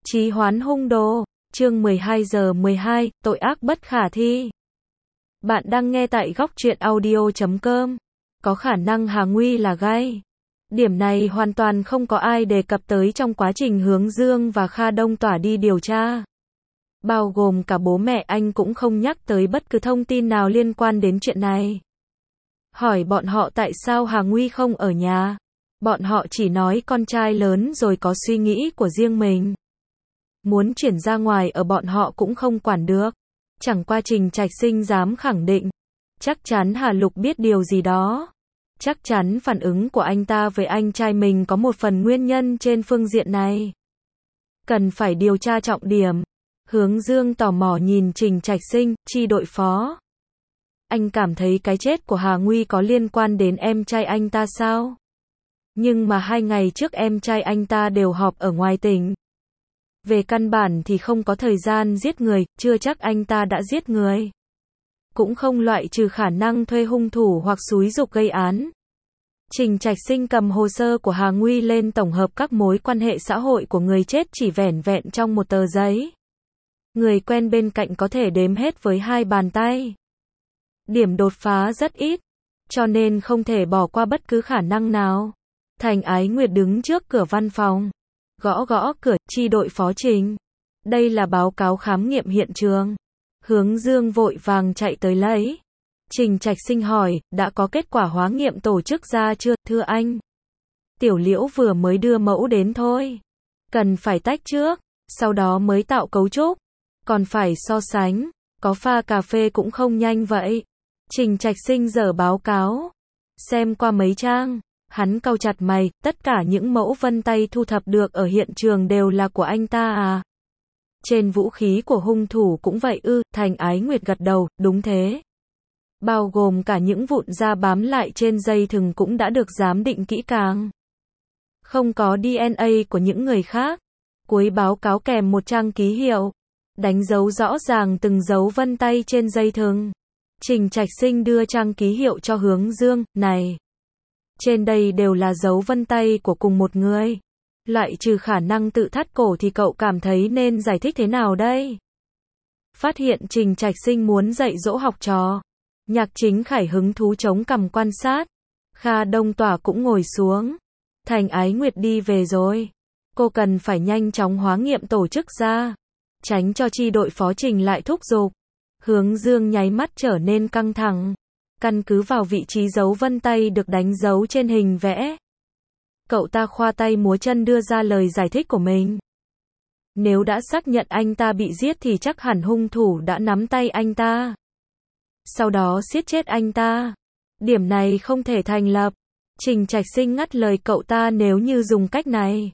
Trì hoãn hung đồ, chương 12 giờ 12, tội ác bất khả thi. Bạn đang nghe tại góc truyện audio.com. Có khả năng Hà Nguy là gay. Điểm này hoàn toàn không có ai đề cập tới trong quá trình Hướng Dương và Kha Đông Tỏa đi điều tra. Bao gồm cả bố mẹ anh cũng không nhắc tới bất cứ thông tin nào liên quan đến chuyện này. Hỏi bọn họ tại sao Hà Nguy không ở nhà. Bọn họ chỉ nói con trai lớn rồi có suy nghĩ của riêng mình. Muốn chuyển ra ngoài ở bọn họ cũng không quản được. Chẳng qua Trình Trạch Sinh dám khẳng định. Chắc chắn Hà Lục biết điều gì đó. Chắc chắn phản ứng của anh ta với anh trai mình có một phần nguyên nhân trên phương diện này. Cần phải điều tra trọng điểm. Hướng Dương tò mò nhìn Trình Trạch Sinh, chi đội phó. Anh cảm thấy cái chết của Hà Nguy có liên quan đến em trai anh ta sao? Nhưng mà 2 ngày trước em trai anh ta đều họp ở ngoài tỉnh. Về căn bản thì không có thời gian giết người, chưa chắc anh ta đã giết người. Cũng không loại trừ khả năng thuê hung thủ hoặc xúi giục gây án. Trình Trạch Sinh cầm hồ sơ của Hà Nguy lên tổng hợp các mối quan hệ xã hội của người chết chỉ vẻn vẹn trong một tờ giấy. Người quen bên cạnh có thể đếm hết với 2 bàn tay. Điểm đột phá rất ít, cho nên không thể bỏ qua bất cứ khả năng nào. Thành Ái Nguyệt đứng trước cửa văn phòng. Gõ gõ cửa, chi đội phó Trình. Đây là báo cáo khám nghiệm hiện trường. Hướng Dương vội vàng chạy tới lấy. Trình Trạch Sinh hỏi, đã có kết quả hóa nghiệm tổ chức ra chưa, thưa anh? Tiểu Liễu vừa mới đưa mẫu đến thôi. Cần phải tách trước, sau đó mới tạo cấu trúc. Còn phải so sánh, có pha cà phê cũng không nhanh vậy. Trình Trạch Sinh dở báo cáo. Xem qua mấy trang. Hắn cau chặt mày, tất cả những mẫu vân tay thu thập được ở hiện trường đều là của anh ta à? Trên vũ khí của hung thủ cũng vậy ư? Thành Ái Nguyệt gật đầu, đúng thế. Bao gồm cả những vụn da bám lại trên dây thừng cũng đã được giám định kỹ càng. Không có DNA của những người khác. Cuối báo cáo kèm một trang ký hiệu. Đánh dấu rõ ràng từng dấu vân tay trên dây thừng. Trình Trạch Sinh đưa trang ký hiệu cho Hướng Dương, này. Trên đây đều là dấu vân tay của cùng một người. Loại trừ khả năng tự thắt cổ thì cậu cảm thấy nên giải thích thế nào đây? Phát hiện Trình Trạch Sinh muốn dạy dỗ học trò. Nhạc Chính Khải hứng thú chống cằm quan sát. Kha Đông Tỏa cũng ngồi xuống. Thành Ái Nguyệt đi về rồi. Cô cần phải nhanh chóng hóa nghiệm tổ chức ra. Tránh cho chi đội phó Trình lại thúc giục. Hướng Dương nháy mắt trở nên căng thẳng. Căn cứ vào vị trí dấu vân tay được đánh dấu trên hình vẽ. Cậu ta khoa tay múa chân đưa ra lời giải thích của mình. Nếu đã xác nhận anh ta bị giết thì chắc hẳn hung thủ đã nắm tay anh ta. Sau đó giết chết anh ta. Điểm này không thể thành lập. Trình Trạch Sinh ngắt lời cậu ta nếu như dùng cách này.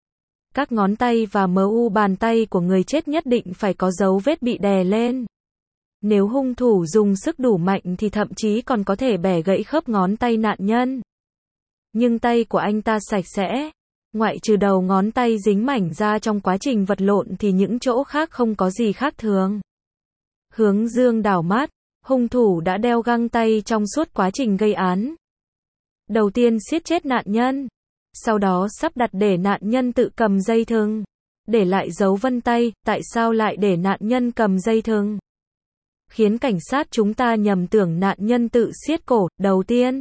Các ngón tay và mu bàn tay của người chết nhất định phải có dấu vết bị đè lên. Nếu hung thủ dùng sức đủ mạnh thì thậm chí còn có thể bẻ gãy khớp ngón tay nạn nhân. Nhưng tay của anh ta sạch sẽ. Ngoại trừ đầu ngón tay dính mảnh da trong quá trình vật lộn thì những chỗ khác không có gì khác thường. Hướng Dương đảo mắt. Hung thủ đã đeo găng tay trong suốt quá trình gây án. Đầu tiên siết chết nạn nhân. Sau đó sắp đặt để nạn nhân tự cầm dây thừng. Để lại dấu vân tay, tại sao lại để nạn nhân cầm dây thừng? Khiến cảnh sát chúng ta nhầm tưởng nạn nhân tự siết cổ, đầu tiên.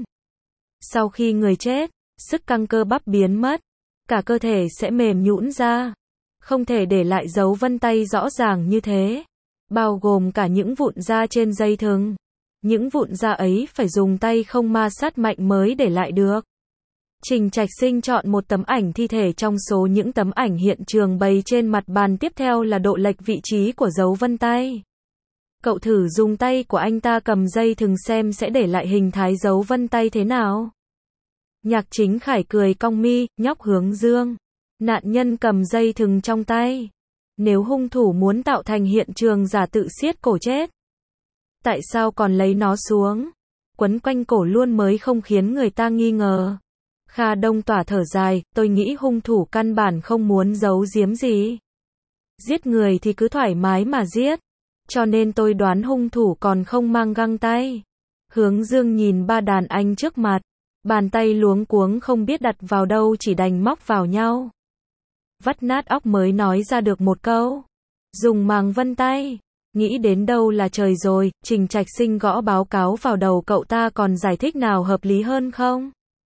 Sau khi người chết, sức căng cơ bắp biến mất. Cả cơ thể sẽ mềm nhũn ra. Không thể để lại dấu vân tay rõ ràng như thế. Bao gồm cả những vụn da trên dây thừng. Những vụn da ấy phải dùng tay không ma sát mạnh mới để lại được. Trình Trạch Sinh chọn một tấm ảnh thi thể trong số những tấm ảnh hiện trường bày trên mặt bàn, tiếp theo là độ lệch vị trí của dấu vân tay. Cậu thử dùng tay của anh ta cầm dây thừng xem sẽ để lại hình thái dấu vân tay thế nào. Nhạc Chính Khải cười cong mi, nhóc Hướng Dương. Nạn nhân cầm dây thừng trong tay. Nếu hung thủ muốn tạo thành hiện trường giả tự siết cổ chết, tại sao còn lấy nó xuống? Quấn quanh cổ luôn mới không khiến người ta nghi ngờ. Kha Đông Tỏa thở dài, tôi nghĩ hung thủ căn bản không muốn giấu giếm gì. Giết người thì cứ thoải mái mà giết. Cho nên tôi đoán hung thủ còn không mang găng tay. Hướng Dương nhìn 3 đàn anh trước mặt. Bàn tay luống cuống không biết đặt vào đâu, chỉ đành móc vào nhau. vắt nát óc mới nói ra được một câu. Dùng màng vân tay. Nghĩ đến đâu là trời rồi, Trình Trạch Sinh gõ báo cáo vào đầu cậu ta còn giải thích nào hợp lý hơn không?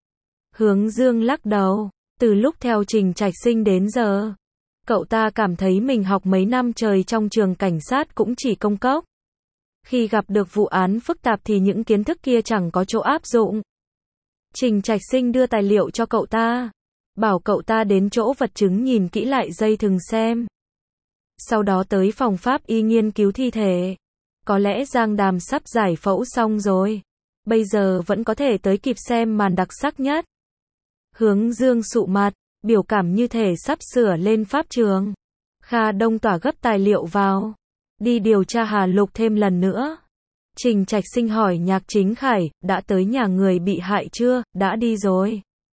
Hướng Dương lắc đầu. Từ lúc theo Trình Trạch Sinh đến giờ, cậu ta cảm thấy mình học mấy năm trời trong trường cảnh sát cũng chỉ công cốc. Khi gặp được vụ án phức tạp thì những kiến thức kia chẳng có chỗ áp dụng. Trình Trạch Sinh đưa tài liệu cho cậu ta, bảo cậu ta đến chỗ vật chứng nhìn kỹ lại dây thừng xem. Sau đó tới phòng pháp y nghiên cứu thi thể. Có lẽ Giang Đàm sắp giải phẫu xong rồi. Bây giờ vẫn có thể tới kịp xem màn đặc sắc nhất. Hướng Dương sụ mặt, biểu cảm như thể sắp sửa lên pháp trường. Kha Đông Tỏa gấp tài liệu vào. Đi điều tra Hà Lục thêm lần nữa. Trình Trạch Sinh hỏi Nhạc Chính Khải, đã tới nhà người bị hại chưa? Đã đi rồi.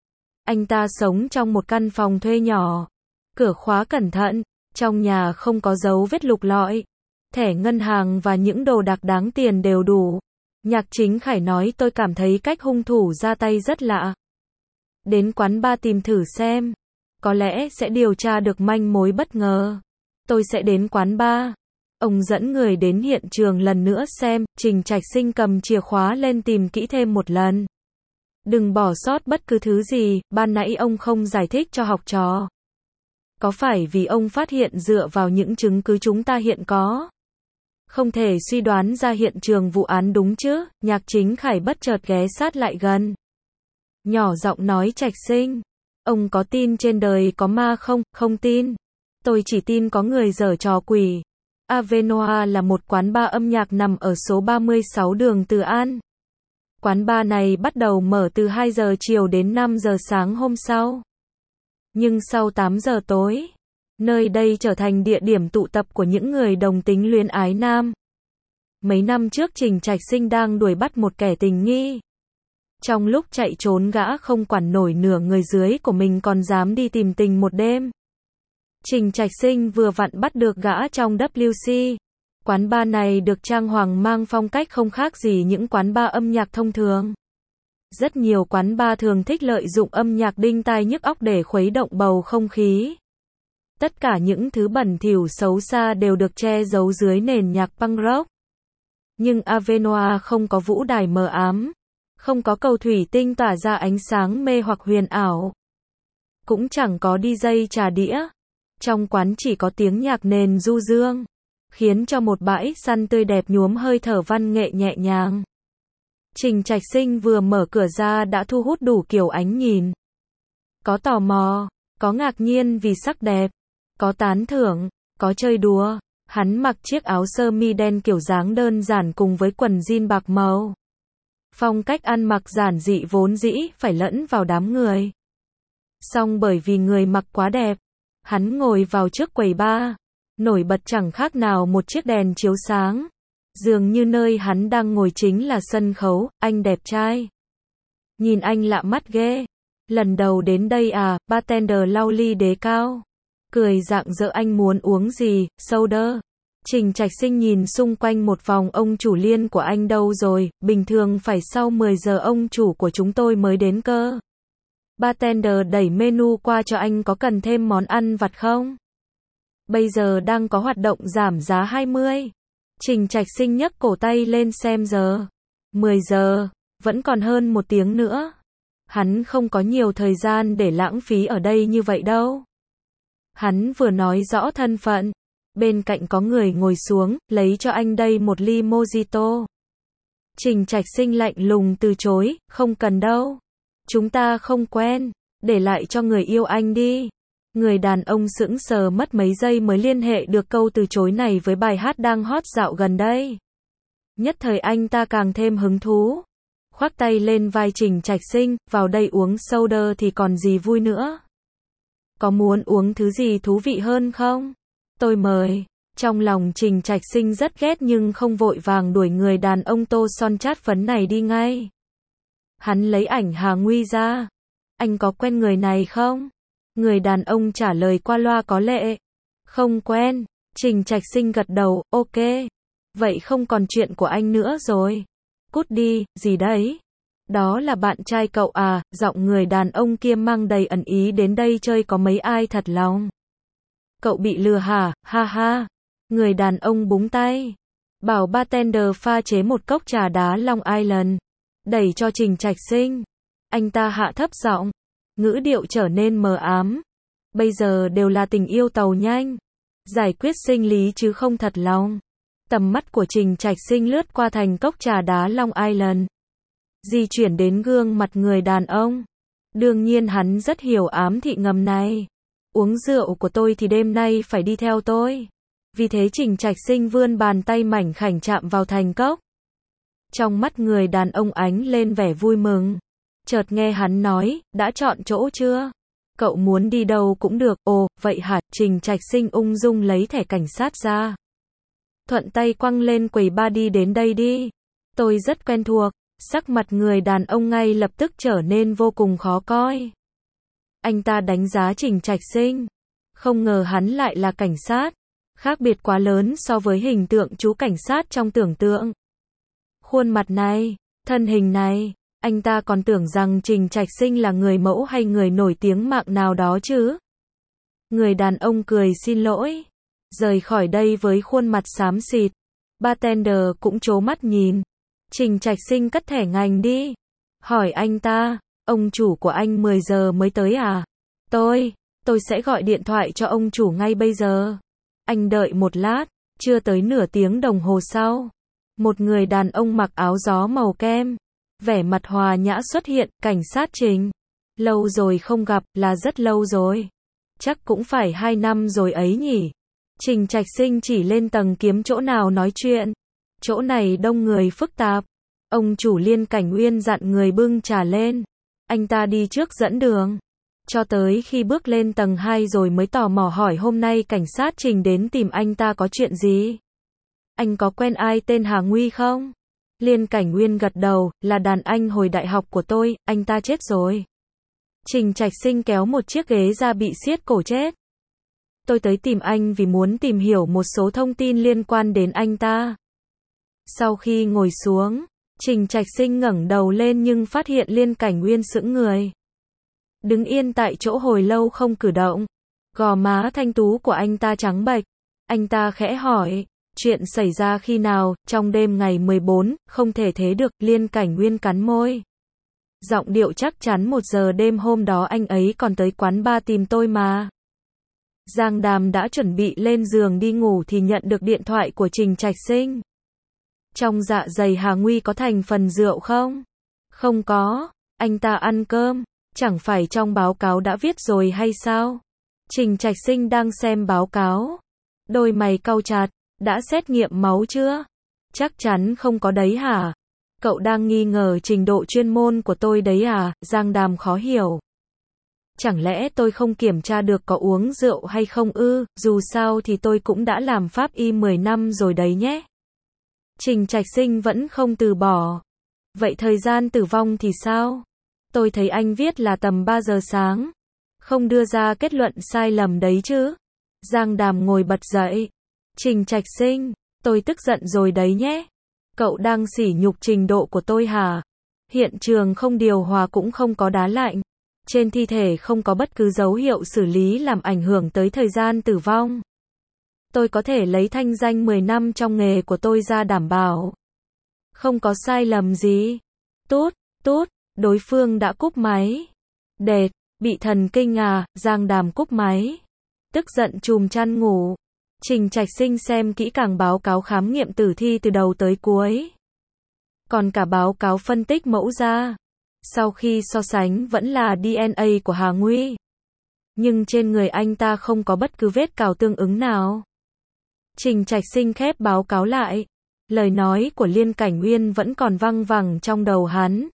Anh ta sống trong một căn phòng thuê nhỏ. Cửa khóa cẩn thận. Trong nhà không có dấu vết lục lọi. Thẻ ngân hàng và những đồ đạc đáng tiền đều đủ. Nhạc Chính Khải nói tôi cảm thấy cách hung thủ ra tay rất lạ. Đến quán bar tìm thử xem. Có lẽ sẽ điều tra được manh mối bất ngờ. Tôi sẽ đến quán bar. Ông dẫn người đến hiện trường lần nữa xem. Trình Trạch Sinh cầm chìa khóa lên tìm kỹ thêm một lần. Đừng bỏ sót bất cứ thứ gì, ban nãy ông không giải thích cho học trò. Có phải vì ông phát hiện dựa vào những chứng cứ chúng ta hiện có? Không thể suy đoán ra hiện trường vụ án đúng chứ? Nhạc Chính Khải bất chợt ghé sát lại gần. Nhỏ giọng nói Trạch Sinh. Ông có tin trên đời có ma không? Không tin. Tôi chỉ tin có người giở trò quỷ. Avenoa là một quán bar âm nhạc nằm ở số 36 đường Từ An. Quán bar này bắt đầu mở từ 2 giờ chiều đến 5 giờ sáng hôm sau. Nhưng sau 8 giờ tối, nơi đây trở thành địa điểm tụ tập của những người đồng tính luyến ái nam. Mấy năm trước Trình Trạch Sinh đang đuổi bắt một kẻ tình nghi. Trong lúc chạy trốn gã không quản nổi nửa người dưới của mình còn dám đi tìm tình một đêm. Trình Trạch Sinh vừa vặn bắt được gã trong WC. Quán bar này được trang hoàng mang phong cách không khác gì những quán bar âm nhạc thông thường. Rất nhiều quán bar thường thích lợi dụng âm nhạc đinh tai nhức óc để khuấy động bầu không khí. Tất cả những thứ bẩn thỉu xấu xa đều được che giấu dưới nền nhạc punk rock. Nhưng Avenoa không có vũ đài mờ ám, không có cầu thủy tinh tỏa ra ánh sáng mê hoặc huyền ảo, cũng chẳng có DJ trà đĩa. Trong quán chỉ có tiếng nhạc nền du dương, khiến cho một bãi săn tươi đẹp nhuốm hơi thở văn nghệ nhẹ nhàng. Trình Trạch Sinh vừa mở cửa ra đã thu hút đủ kiểu ánh nhìn. Có tò mò, có ngạc nhiên vì sắc đẹp, có tán thưởng, có chơi đùa. Hắn mặc chiếc áo sơ mi đen kiểu dáng đơn giản cùng với quần jean bạc màu. Phong cách ăn mặc giản dị vốn dĩ phải lẫn vào đám người. Song bởi vì người mặc quá đẹp, hắn ngồi vào trước quầy bar, nổi bật chẳng khác nào một chiếc đèn chiếu sáng. Dường như nơi hắn đang ngồi chính là sân khấu. Anh đẹp trai. Nhìn anh lạ mắt ghê. Lần đầu đến đây à? Bartender lau ly đế cao, cười rạng rỡ. Anh muốn uống gì? Soda. Trình Trạch Sinh nhìn xung quanh một vòng. Ông chủ Liên của anh đâu rồi? Bình thường phải sau 10 giờ ông chủ của chúng tôi mới đến cơ. Bartender đẩy menu qua cho anh. Có cần thêm món ăn vặt không? Bây giờ đang có hoạt động giảm giá 20. Trình Trạch Sinh nhấc cổ tay lên xem giờ. 10 giờ, vẫn còn hơn 1 tiếng nữa. Hắn không có nhiều thời gian để lãng phí ở đây như vậy đâu. Hắn vừa nói rõ thân phận. Bên cạnh có người ngồi xuống, lấy cho anh đây một ly mojito. Trình Trạch Sinh lạnh lùng từ chối, không cần đâu. Chúng ta không quen, để lại cho người yêu anh đi. Người đàn ông sững sờ mất mấy giây mới liên hệ được câu từ chối này với bài hát đang hot dạo gần đây. Nhất thời anh ta càng thêm hứng thú. Khoác tay lên vai Trình Trạch Sinh, vào đây uống soda thì còn gì vui nữa. Có muốn uống thứ gì thú vị hơn không? Tôi mời. Trong lòng Trình Trạch Sinh rất ghét nhưng không vội vàng đuổi người đàn ông tô son chát phấn này đi ngay. Hắn lấy ảnh Hà Nguy ra. Anh có quen người này không? Người đàn ông trả lời qua loa có lệ. Không quen. Trình Trạch Sinh gật đầu, ok. Vậy không còn chuyện của anh nữa rồi. Cút đi, gì đấy? Đó là bạn trai cậu à? Giọng người đàn ông kia mang đầy ẩn ý. Đến đây chơi có mấy ai thật lòng. Cậu bị lừa hả, ha ha. Người đàn ông búng tay. Bảo bartender pha chế một cốc trà đá Long Island. Đẩy cho Trình Trạch Sinh. Anh ta hạ thấp giọng. Ngữ điệu trở nên mờ ám. Bây giờ đều là tình yêu tàu nhanh. Giải quyết sinh lý chứ không thật lòng. Tầm mắt của Trình Trạch Sinh lướt qua thành cốc trà đá Long Island. Di chuyển đến gương mặt người đàn ông. Đương nhiên hắn rất hiểu ám thị ngầm này. Uống rượu của tôi thì đêm nay phải đi theo tôi. Vì thế Trình Trạch Sinh vươn bàn tay mảnh khảnh chạm vào thành cốc. Trong mắt người đàn ông ánh lên vẻ vui mừng. Chợt nghe hắn nói, đã chọn chỗ chưa? Cậu muốn đi đâu cũng được. Ồ, vậy hả? Trình Trạch Sinh ung dung lấy thẻ cảnh sát ra. Thuận tay quăng lên quầy bar, đi đến đây đi. Tôi rất quen thuộc. Sắc mặt người đàn ông ngay lập tức trở nên vô cùng khó coi. Anh ta đánh giá Trình Trạch Sinh. Không ngờ hắn lại là cảnh sát. Khác biệt quá lớn so với hình tượng chú cảnh sát trong tưởng tượng. Khuôn mặt này, thân hình này, anh ta còn tưởng rằng Trình Trạch Sinh là người mẫu hay người nổi tiếng mạng nào đó chứ. Người đàn ông cười xin lỗi. Rời khỏi đây với khuôn mặt xám xịt. Bartender cũng trố mắt nhìn. Trình Trạch Sinh cất thẻ ngành đi. Hỏi anh ta, ông chủ của anh 10 giờ mới tới à? Tôi sẽ gọi điện thoại cho ông chủ ngay bây giờ. Anh đợi một lát. Chưa tới nửa tiếng đồng hồ sau. Một người đàn ông mặc áo gió màu kem. Vẻ mặt hòa nhã xuất hiện. Cảnh sát Trình. Lâu rồi không gặp, là rất lâu rồi. Chắc cũng phải 2 năm rồi ấy nhỉ. Trình Trạch Sinh chỉ lên tầng kiếm chỗ nào nói chuyện. Chỗ này đông người phức tạp. Ông chủ Liên Cảnh Uyên dặn người bưng trà lên. Anh ta đi trước dẫn đường. Cho tới khi bước lên tầng 2 rồi mới tò mò hỏi hôm nay cảnh sát Trình đến tìm anh ta có chuyện gì? Anh có quen ai tên Hà Nguy không? Liên Cảnh Uyên gật đầu, là đàn anh hồi đại học của tôi, anh ta chết rồi. Trình Trạch Sinh kéo một chiếc ghế ra bị siết cổ chết. Tôi tới tìm anh vì muốn tìm hiểu một số thông tin liên quan đến anh ta. Sau khi ngồi xuống, Trình Trạch Sinh ngẩng đầu lên nhưng phát hiện Liên Cảnh Uyên sững người. Đứng yên tại chỗ hồi lâu không cử động. Gò má thanh tú của anh ta trắng bệch. Anh ta khẽ hỏi, chuyện xảy ra khi nào? Trong đêm ngày 14, không thể thế được. Liên Cảnh Uyên cắn môi. Giọng điệu chắc chắn 1 giờ đêm hôm đó anh ấy còn tới quán bar tìm tôi mà. Giang Đàm đã chuẩn bị lên giường đi ngủ thì nhận được điện thoại của Trình Trạch Sinh. Trong dạ dày Hà Nguy có thành phần rượu không? Không có. Anh ta ăn cơm. Chẳng phải trong báo cáo đã viết rồi hay sao? Trình Trạch Sinh đang xem báo cáo. Đôi mày cau chặt. Đã xét nghiệm máu chưa? Chắc chắn không có đấy hả? Cậu đang nghi ngờ trình độ chuyên môn của tôi đấy à? Giang Đàm khó hiểu. Chẳng lẽ tôi không kiểm tra được có uống rượu hay không ư? Dù sao thì tôi cũng đã làm pháp y 10 năm rồi đấy nhé. Trình Trạch Sinh vẫn không từ bỏ. Vậy thời gian tử vong thì sao? Tôi thấy anh viết là tầm 3 giờ sáng. Không đưa ra kết luận sai lầm đấy chứ? Giang Đàm ngồi bật dậy. Trình Trạch Sinh, tôi tức giận rồi đấy nhé. Cậu đang sỉ nhục trình độ của tôi hả? Hiện trường không điều hòa cũng không có đá lạnh. Trên thi thể không có bất cứ dấu hiệu xử lý làm ảnh hưởng tới thời gian tử vong. Tôi có thể lấy thanh danh 10 năm trong nghề của tôi ra đảm bảo. Không có sai lầm gì. Tút, đối phương đã cúp máy. Đệt, bị thần kinh à? Giang Đàm cúp máy. Tức giận chùm chăn ngủ. Trình Trạch Sinh xem kỹ càng báo cáo khám nghiệm tử thi từ đầu tới cuối. Còn cả báo cáo phân tích mẫu da. Sau khi so sánh vẫn là DNA của Hà Nguy. Nhưng trên người anh ta không có bất cứ vết cào tương ứng nào. Trình Trạch Sinh khép báo cáo lại. Lời nói của Liên Cảnh Uyên vẫn còn văng vẳng trong đầu hắn.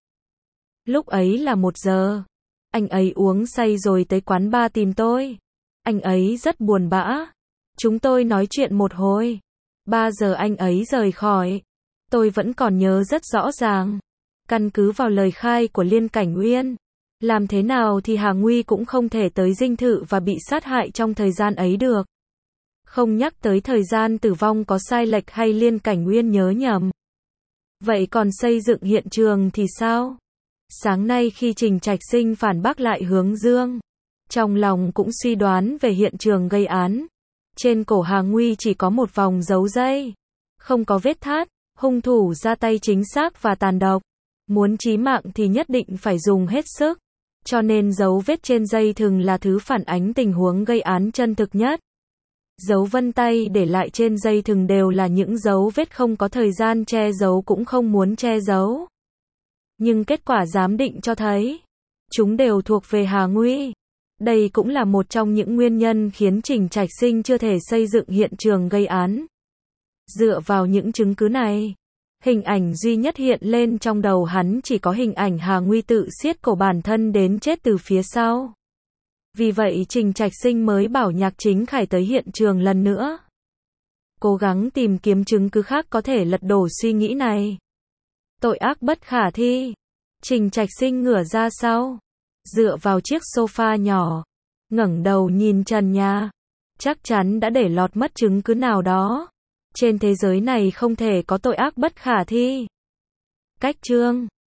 Lúc ấy là 1 giờ. Anh ấy uống say rồi tới quán bar tìm tôi. Anh ấy rất buồn bã. Chúng tôi nói chuyện một hồi. 3 giờ anh ấy rời khỏi. Tôi vẫn còn nhớ rất rõ ràng. Căn cứ vào lời khai của Liên Cảnh Uyên, làm thế nào thì Hà Nguy cũng không thể tới dinh thự và bị sát hại trong thời gian ấy được. Không nhắc tới thời gian tử vong có sai lệch hay Liên Cảnh Uyên nhớ nhầm. Vậy còn xây dựng hiện trường thì sao? Sáng nay khi Trình Trạch Sinh phản bác lại Hướng Dương, trong lòng cũng suy đoán về hiện trường gây án. Trên cổ Hà Nguy chỉ có một vòng dấu dây, không có vết thát, hung thủ ra tay chính xác và tàn độc. Muốn chí mạng thì nhất định phải dùng hết sức. Cho nên dấu vết trên dây thừng là thứ phản ánh tình huống gây án chân thực nhất. Dấu vân tay để lại trên dây thừng đều là những dấu vết không có thời gian che giấu cũng không muốn che giấu. Nhưng kết quả giám định cho thấy, chúng đều thuộc về Hà Nguy. Đây cũng là một trong những nguyên nhân khiến Trình Trạch Sinh chưa thể xây dựng hiện trường gây án. Dựa vào những chứng cứ này, hình ảnh duy nhất hiện lên trong đầu hắn chỉ có hình ảnh Hà Nguy tự siết cổ bản thân đến chết từ phía sau. Vì vậy Trình Trạch Sinh mới bảo Nhạc Chính Khải tới hiện trường lần nữa, cố gắng tìm kiếm chứng cứ khác có thể lật đổ suy nghĩ này. Tội ác bất khả thi. Trình Trạch Sinh ngửa ra sau, dựa vào chiếc sofa nhỏ, ngẩng đầu nhìn trần nhà. Chắc chắn đã để lọt mất chứng cứ nào đó. Trên thế giới này không thể có tội ác bất khả thi. Cách chương